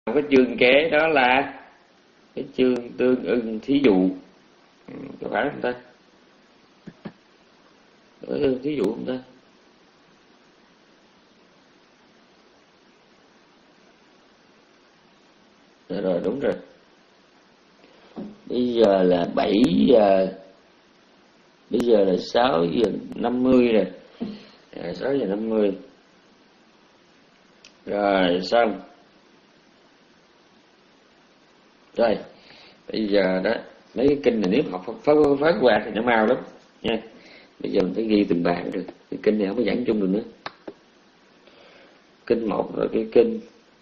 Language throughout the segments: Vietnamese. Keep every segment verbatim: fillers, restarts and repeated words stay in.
cái chương kế đó là cái chương tương ưng thí dụ, ừ, có phải không ta? Tương ưng thí dụ không ta? Rồi, rồi đúng rồi. Bây giờ là bảy giờ, bây giờ là sáu giờ năm mươi rồi, à, sáu giờ năm mươi rồi xong. Rồi bây giờ đó, mấy cái kinh này nếu học phát phát qua thì nó mau lắm nha. Bây giờ mình phải ghi từng bài được, cái kinh này không có giảng chung được nữa. Kinh một rồi cái kinh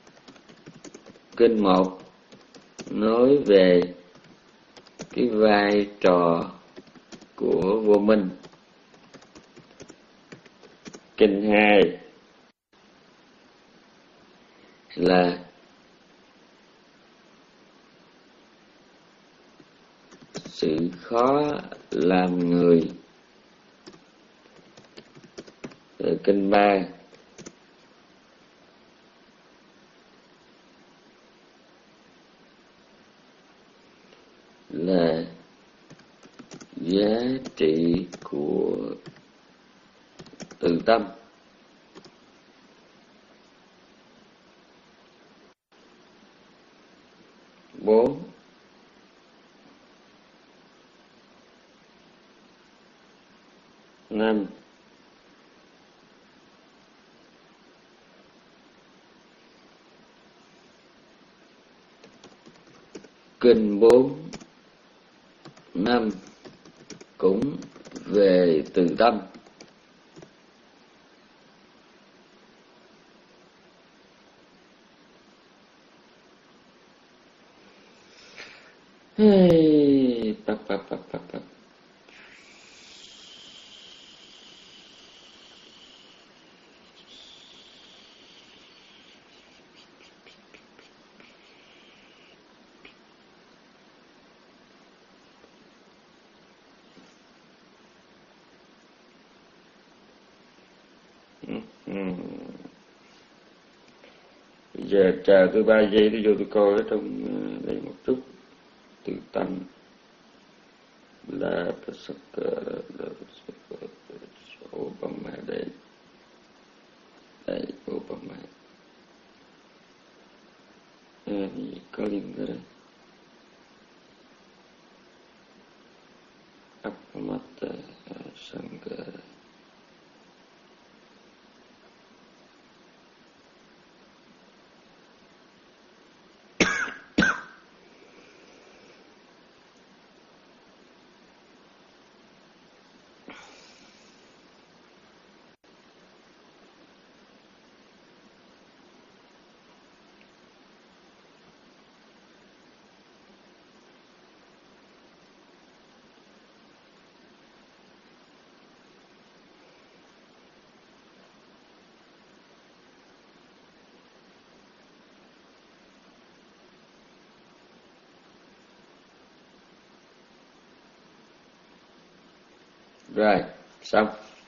kinh một nói về cái vai trò của vô minh. Kinh hai là sự khó làm người. Rồi kinh ba là giá trị của từ tâm. Bốn năm kinh bốn năm cũng về từ tâm. Hey, bập, bập, bập, bập, bập. Bây giờ chờ tôi ba giây tôi vô tôi coi ở trong đây một chút. Từ tâm là Obama đây, đây Obama à, có liên cái đây Apamata Sangha. Rồi, xong.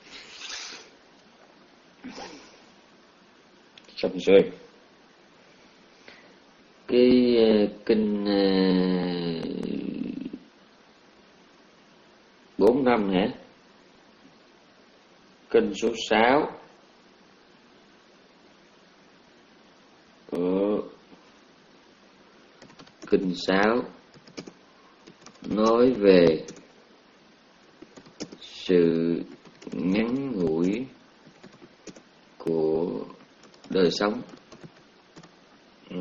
Xong rồi. Cái uh, kinh bốn uh, năm hả? Kinh số sáu. Ở kinh sáu nói về sự ngắn ngủi của đời sống. Ừ.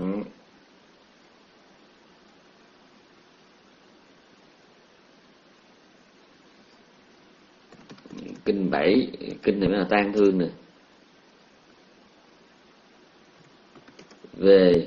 Kinh bảy, kinh này mới là tang thương nè, về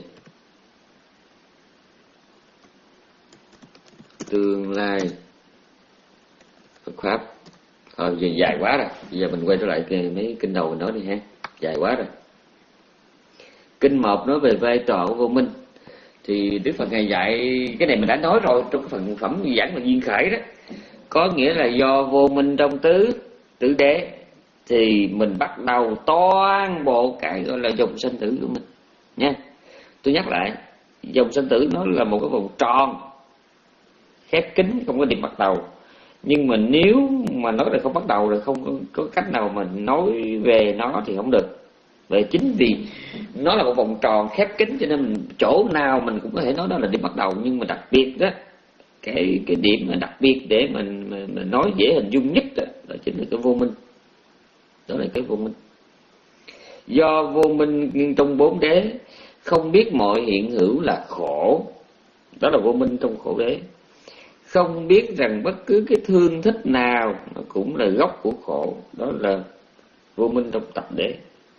tương lai Phật pháp. Ờ, giờ dài quá rồi, bây giờ mình quay trở lại mấy kinh đầu mình nói đi ha, dài quá rồi. Kinh một nói về vai trò của vô minh. Thì Đức Phật Ngài dạy cái này mình đã nói rồi trong phần phẩm Di Giảng và Duyên Khởi đó. Có nghĩa là do vô minh trong tứ tứ đế thì mình bắt đầu toàn bộ cái gọi là dòng sanh tử của mình nha. Tôi nhắc lại, Vòng sanh tử nó là một cái vòng tròn khép kín, không có điểm bắt đầu. Nhưng mà nếu mà nói là không bắt đầu rồi không có, có cách nào mà nói về nó thì không được. Vậy chính vì nó là một vòng tròn khép kín cho nên mình, chỗ nào mình cũng có thể nói đó là điểm bắt đầu. Nhưng mà đặc biệt đó, cái cái điểm mà đặc biệt để mình, mình, mình nói dễ hình dung nhất đó, đó chính là cái vô minh. Đó là cái vô minh. Do vô minh trong bốn đế, không biết mọi hiện hữu là khổ, đó là vô minh trong khổ đế. Không biết rằng bất cứ cái thương thích nào nó cũng là gốc của khổ, đó là vô minh trong tập đế.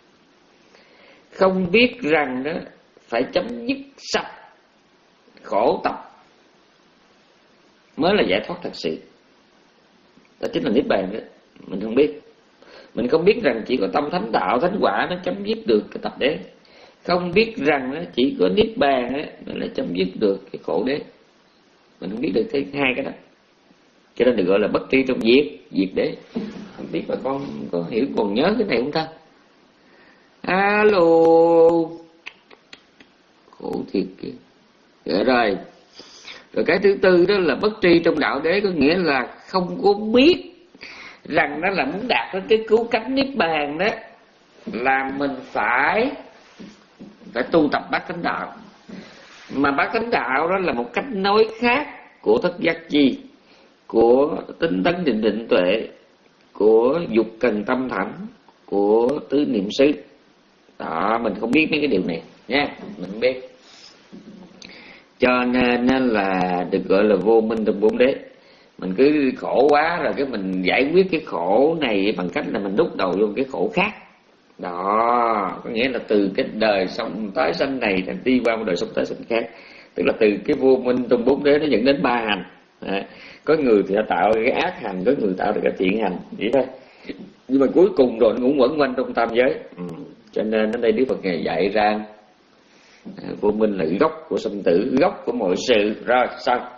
Không biết rằng đó phải chấm dứt sạch khổ tập mới là giải thoát thật sự, đó chính là niết bàn đó. Mình không biết. Mình không biết rằng chỉ có tâm thánh đạo, thánh quả nó chấm dứt được cái tập đế. Không biết rằng nó chỉ có niết bàn đó, nó là chấm dứt được cái khổ đế. Mình không biết được cái hai cái đó, cho nên được gọi là bất tri trong diệt, diệt đế. Không biết bà con có hiểu, còn nhớ cái này không ta? Alo, khổ thiệt kìa. Rồi rồi. Rồi cái thứ tư đó là bất tri trong đạo đế, có nghĩa là không có biết rằng nó là muốn đạt đến cái cứu cánh niết bàn đó, là mình phải phải tu tập bát chánh đạo. Mà bát chánh đạo đó là một cách nói khác của thất giác chi, của tinh tấn định định tuệ, của dục cần tâm thẳng, của tứ niệm xứ. Đó, mình không biết mấy cái điều này nha, mình không biết. Cho nên là được gọi là vô minh trong bốn đế. Mình cứ khổ quá rồi cái mình giải quyết cái khổ này bằng cách là mình đút đầu vô cái khổ khác. Đó, có nghĩa là từ cái đời sống tái sanh này thành đi qua một đời sống tái sanh khác. Tức là từ cái vô minh trong bốn đế nó dẫn đến ba hành. À, có người thì tạo cái ác hành, có người tạo được cái thiện hành, vậy thôi. Nhưng mà cuối cùng rồi nó cũng quẩn quanh trong tam giới. Ừ. Cho nên ở đây Đức Phật Ngài dạy ra à, vô minh là gốc của sanh tử, gốc của mọi sự. Rồi sao?